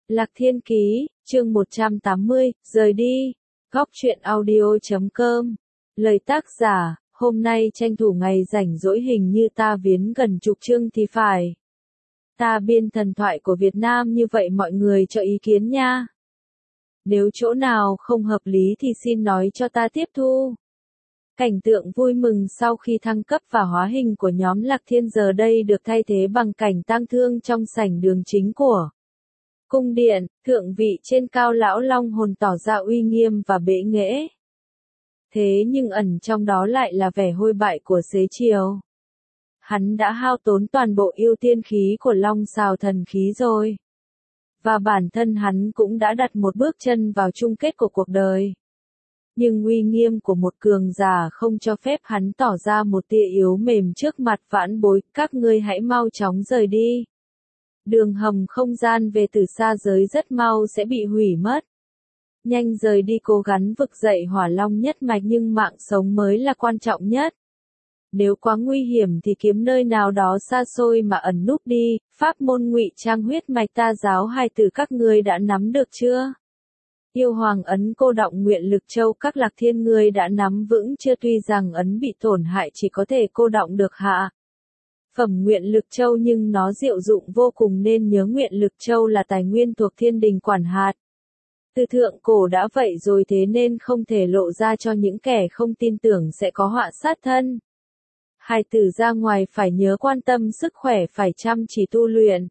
Lạc Thiên Ký, chương 180, rời đi. Góc truyện audio.com. Lời tác giả, hôm nay tranh thủ ngày rảnh rỗi hình như ta viếng gần chục chương thì phải. Ta biên thần thoại của Việt Nam như vậy mọi người cho ý kiến nha. Nếu chỗ nào không hợp lý thì xin nói cho ta tiếp thu. Cảnh tượng vui mừng sau khi thăng cấp và hóa hình của nhóm Lạc Thiên giờ đây được thay thế bằng cảnh tang thương trong sảnh đường chính của cung điện. Thượng vị trên cao lão long hồn tỏ ra uy nghiêm và bệ nghệ. Thế nhưng ẩn trong đó lại là vẻ hôi bại của xế chiều. Hắn đã hao tốn toàn bộ yêu tiên khí của long xào thần khí rồi. Và bản thân hắn cũng đã đặt một bước chân vào chung kết của cuộc đời. Nhưng uy nghiêm của một cường giả không cho phép hắn tỏ ra một tia yếu mềm trước mặt vãn bối, các ngươi hãy mau chóng rời đi. Đường hầm không gian về từ xa giới rất mau sẽ bị hủy mất. Nhanh rời đi, cố gắng vực dậy hỏa long nhất mạch, nhưng mạng sống mới là quan trọng nhất. Nếu quá nguy hiểm thì kiếm nơi nào đó xa xôi mà ẩn núp đi. Pháp môn ngụy trang huyết mạch ta giáo hai từ các ngươi đã nắm được chưa? Yêu hoàng ấn cô đọng nguyện lực châu các Lạc Thiên ngươi đã nắm vững chưa? Tuy rằng ấn bị tổn hại chỉ có thể cô đọng được hạ phẩm nguyện lực châu, nhưng nó diệu dụng vô cùng, nên nhớ nguyện lực châu là tài nguyên thuộc thiên đình quản hạt. Từ thượng cổ đã vậy rồi, thế nên không thể lộ ra cho những kẻ không tin tưởng sẽ có họa sát thân. Hài tử ra ngoài phải nhớ quan tâm sức khỏe, phải chăm chỉ tu luyện.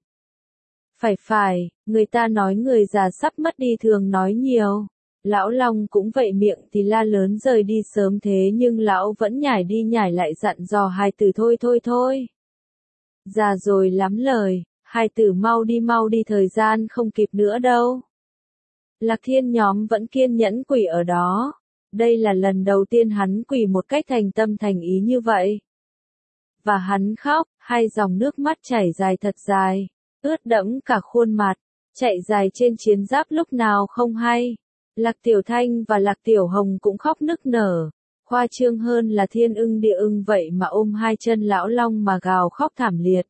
Phải, người ta nói người già sắp mất đi thường nói nhiều. Lão Long cũng vậy, miệng thì la lớn rời đi sớm thế nhưng lão vẫn nhải đi nhải lại dặn dò hài tử thôi. Già rồi lắm lời, hài tử mau đi, thời gian không kịp nữa đâu. Lạc Thiên nhóm vẫn kiên nhẫn quỳ ở đó. Đây là lần đầu tiên hắn quỳ một cách thành tâm thành ý như vậy. Và hắn khóc, hai dòng nước mắt chảy dài thật dài, ướt đẫm cả khuôn mặt, chạy dài trên chiến giáp lúc nào không hay. Lạc Tiểu Thanh và Lạc Tiểu Hồng cũng khóc nức nở, khoa trương hơn là thiên ưng địa ưng vậy mà ôm hai chân lão long mà gào khóc thảm liệt.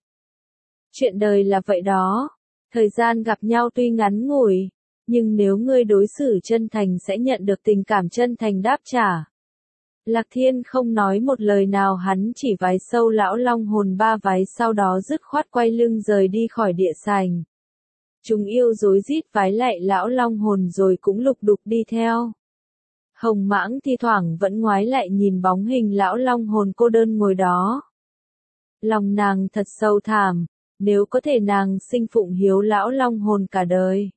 Chuyện đời là vậy đó, thời gian gặp nhau tuy ngắn ngủi, nhưng nếu ngươi đối xử chân thành sẽ nhận được tình cảm chân thành đáp trả. Lạc Thiên không nói một lời nào, hắn chỉ vái sâu lão long hồn ba vái, sau đó dứt khoát quay lưng rời đi khỏi địa sảnh. Chúng yêu rối rít vái lạy lão long hồn rồi cũng lục đục đi theo. Hồng Mãng thi thoảng vẫn ngoái lại nhìn bóng hình lão long hồn cô đơn ngồi đó. Lòng nàng thật sâu thẳm, nếu có thể nàng sinh phụng hiếu lão long hồn cả đời.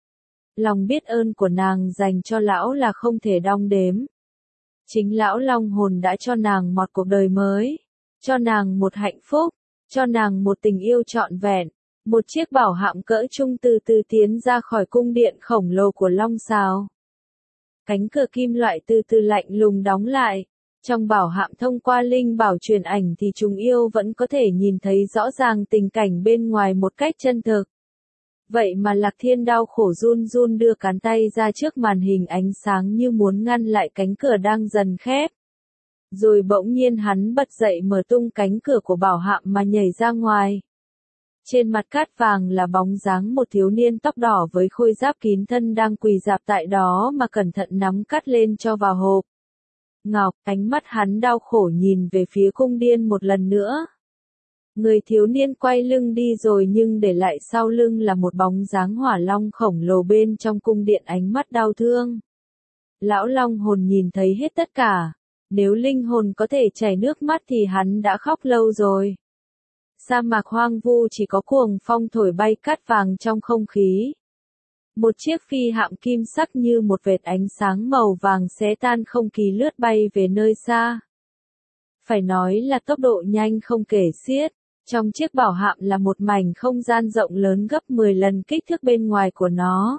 Lòng biết ơn của nàng dành cho lão là không thể đong đếm. Chính lão long hồn đã cho nàng một cuộc đời mới, cho nàng một hạnh phúc, cho nàng một tình yêu trọn vẹn. Một chiếc bảo hạm cỡ trung từ từ tiến ra khỏi cung điện khổng lồ của Long Sào. Cánh cửa kim loại từ từ lạnh lùng đóng lại. Trong bảo hạm thông qua linh bảo truyền ảnh thì chúng yêu vẫn có thể nhìn thấy rõ ràng tình cảnh bên ngoài một cách chân thực. Vậy mà Lạc Thiên đau khổ run run đưa cánh tay ra trước màn hình ánh sáng như muốn ngăn lại cánh cửa đang dần khép. Rồi bỗng nhiên hắn bật dậy, mở tung cánh cửa của bảo hạm mà nhảy ra ngoài. Trên mặt cát vàng là bóng dáng một thiếu niên tóc đỏ với khôi giáp kín thân đang quỳ rạp tại đó mà cẩn thận nắm cát lên cho vào hộp ngọc. Ánh mắt hắn đau khổ nhìn về phía cung điện một lần nữa. Người thiếu niên quay lưng đi rồi, nhưng để lại sau lưng là một bóng dáng hỏa long khổng lồ bên trong cung điện, ánh mắt đau thương. Lão long hồn nhìn thấy hết tất cả. Nếu linh hồn có thể chảy nước mắt thì hắn đã khóc lâu rồi. Sa mạc hoang vu chỉ có cuồng phong thổi bay cát vàng trong không khí. Một chiếc phi hạm kim sắc như một vệt ánh sáng màu vàng xé tan không khí lướt bay về nơi xa. Phải nói là tốc độ nhanh không kể xiết. Trong chiếc bảo hạm là một mảnh không gian rộng lớn gấp 10 lần kích thước bên ngoài của nó.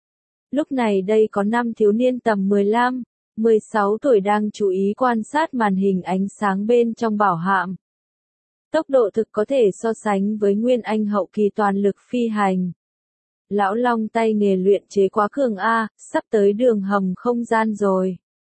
Lúc này đây có 5 thiếu niên tầm 15, 16 tuổi đang chú ý quan sát màn hình ánh sáng bên trong bảo hạm. Tốc độ thực có thể so sánh với nguyên anh hậu kỳ toàn lực phi hành. Lão long tay nghề luyện chế quá cường a, sắp tới đường hầm không gian rồi.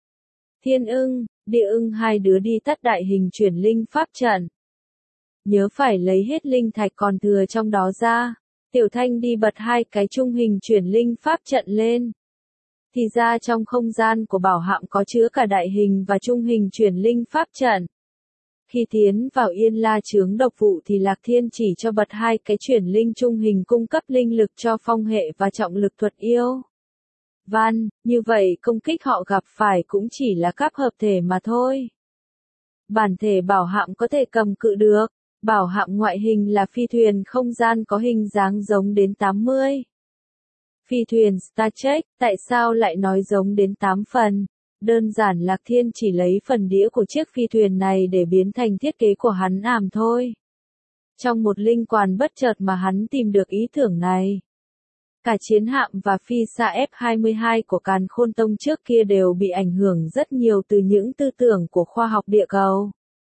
Thiên ưng, địa ưng hai đứa đi tắt đại hình chuyển linh pháp trận. Nhớ phải lấy hết linh thạch còn thừa trong đó ra. Tiểu Thanh đi bật hai cái trung hình chuyển linh pháp trận lên. Thì ra trong không gian của bảo hạm có chứa cả đại hình và trung hình chuyển linh pháp trận. Khi tiến vào Yên La chướng độc vụ thì Lạc Thiên chỉ cho bật hai cái chuyển linh trung hình cung cấp linh lực cho phong hệ và trọng lực thuật yêu. Văn, như vậy công kích họ gặp phải cũng chỉ là cấp hợp thể mà thôi. Bản thể bảo hạm có thể cầm cự được. Bảo hạm ngoại hình là phi thuyền không gian có hình dáng giống đến 80. Phi thuyền Star Trek, tại sao lại nói giống đến 8 phần? Đơn giản Lạc Thiên chỉ lấy phần đĩa của chiếc phi thuyền này để biến thành thiết kế của hắn ảm thôi. Trong một linh quản bất chợt mà hắn tìm được ý tưởng này. Cả chiến hạm và phi xa F-22 của Càn Khôn Tông trước kia đều bị ảnh hưởng rất nhiều từ những tư tưởng của khoa học địa cầu.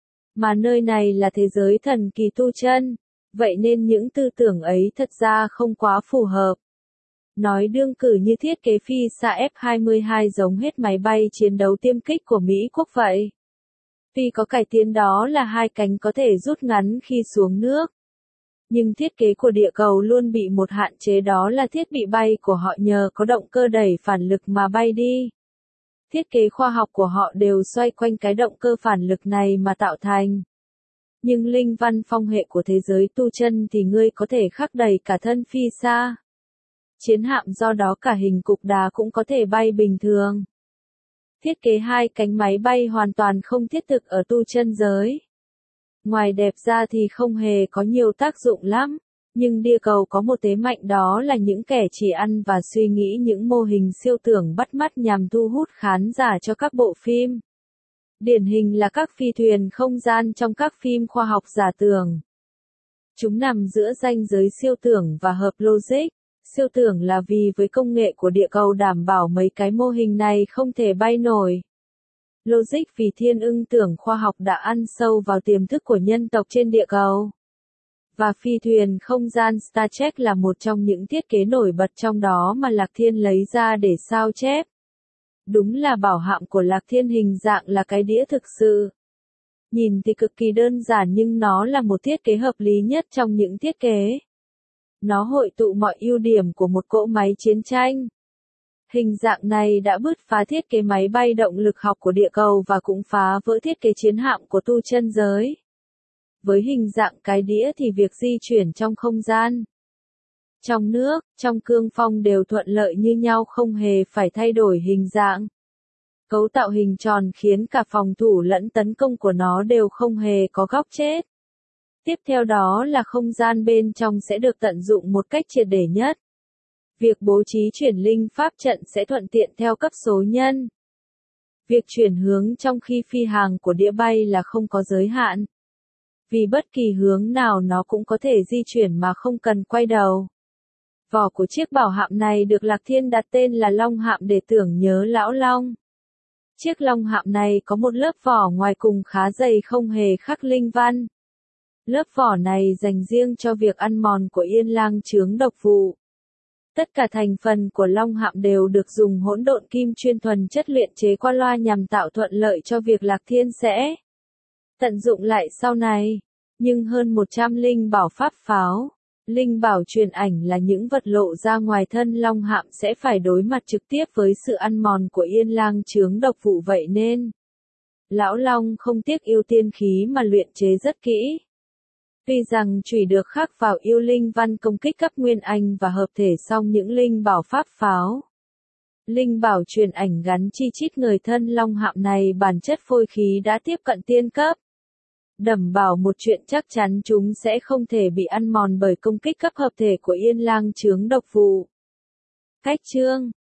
Mà nơi này là thế giới thần kỳ tu chân, vậy nên những tư tưởng ấy thật ra không quá phù hợp. Nói đương cử như thiết kế phi xa F-22 giống hết máy bay chiến đấu tiêm kích của Mỹ quốc vậy. Tuy có cải tiến đó là hai cánh có thể rút ngắn khi xuống nước. Nhưng thiết kế của địa cầu luôn bị một hạn chế, đó là thiết bị bay của họ nhờ có động cơ đẩy phản lực mà bay đi. Thiết kế khoa học của họ đều xoay quanh cái động cơ phản lực này mà tạo thành. Nhưng linh văn phong hệ của thế giới tu chân thì ngươi có thể khắc đầy cả thân phi xa. Chiến hạm do đó cả hình cục đá cũng có thể bay bình thường. Thiết kế hai cánh máy bay hoàn toàn không thiết thực ở tu chân giới. Ngoài đẹp ra thì không hề có nhiều tác dụng lắm, nhưng địa cầu có một thế mạnh, đó là những kẻ chỉ ăn và suy nghĩ những mô hình siêu tưởng bắt mắt nhằm thu hút khán giả cho các bộ phim. Điển hình là các phi thuyền không gian trong các phim khoa học giả tưởng. Chúng nằm giữa ranh giới siêu tưởng và hợp logic. Siêu tưởng là vì với công nghệ của địa cầu đảm bảo mấy cái mô hình này không thể bay nổi. Logic vì thiên ưng tưởng khoa học đã ăn sâu vào tiềm thức của nhân tộc trên địa cầu. Và phi thuyền không gian Star Trek là một trong những thiết kế nổi bật trong đó mà Lạc Thiên lấy ra để sao chép. Đúng là bảo hạm của Lạc Thiên hình dạng là cái đĩa thực sự. Nhìn thì cực kỳ đơn giản nhưng nó là một thiết kế hợp lý nhất trong những thiết kế. Nó hội tụ mọi ưu điểm của một cỗ máy chiến tranh. Hình dạng này đã bứt phá thiết kế máy bay động lực học của địa cầu và cũng phá vỡ thiết kế chiến hạm của tu chân giới. Với hình dạng cái đĩa thì việc di chuyển trong không gian, trong nước, trong cương phong đều thuận lợi như nhau, không hề phải thay đổi hình dạng. Cấu tạo hình tròn khiến cả phòng thủ lẫn tấn công của nó đều không hề có góc chết. Tiếp theo đó là không gian bên trong sẽ được tận dụng một cách triệt để nhất. Việc bố trí chuyển linh pháp trận sẽ thuận tiện theo cấp số nhân. Việc chuyển hướng trong khi phi hành của đĩa bay là không có giới hạn. Vì bất kỳ hướng nào nó cũng có thể di chuyển mà không cần quay đầu. Vỏ của chiếc bảo hạm này được Lạc Thiên đặt tên là Long Hạm để tưởng nhớ Lão Long. Chiếc Long Hạm này có một lớp vỏ ngoài cùng khá dày không hề khắc linh văn. Lớp vỏ này dành riêng cho việc ăn mòn của Yên Lang chướng độc vụ. Tất cả thành phần của Long Hạm đều được dùng hỗn độn kim chuyên thuần chất luyện chế qua loa nhằm tạo thuận lợi cho việc Lạc Thiên sẽ tận dụng lại sau này. Nhưng hơn 100 linh bảo pháp pháo, linh bảo truyền ảnh là những vật lộ ra ngoài thân Long Hạm sẽ phải đối mặt trực tiếp với sự ăn mòn của Yên Lang chướng độc vụ, vậy nên Lão Long không tiếc yêu tiên khí mà luyện chế rất kỹ. Tuy rằng chùy được khắc vào yêu linh văn công kích cấp nguyên anh và hợp thể song những linh bảo pháp pháo, linh bảo truyền ảnh gắn chi chít người thân Long Hạm này bản chất phôi khí đã tiếp cận tiên cấp. Đảm bảo một chuyện chắc chắn chúng sẽ không thể bị ăn mòn bởi công kích cấp hợp thể của Yên Lang chướng độc vụ. Cách chương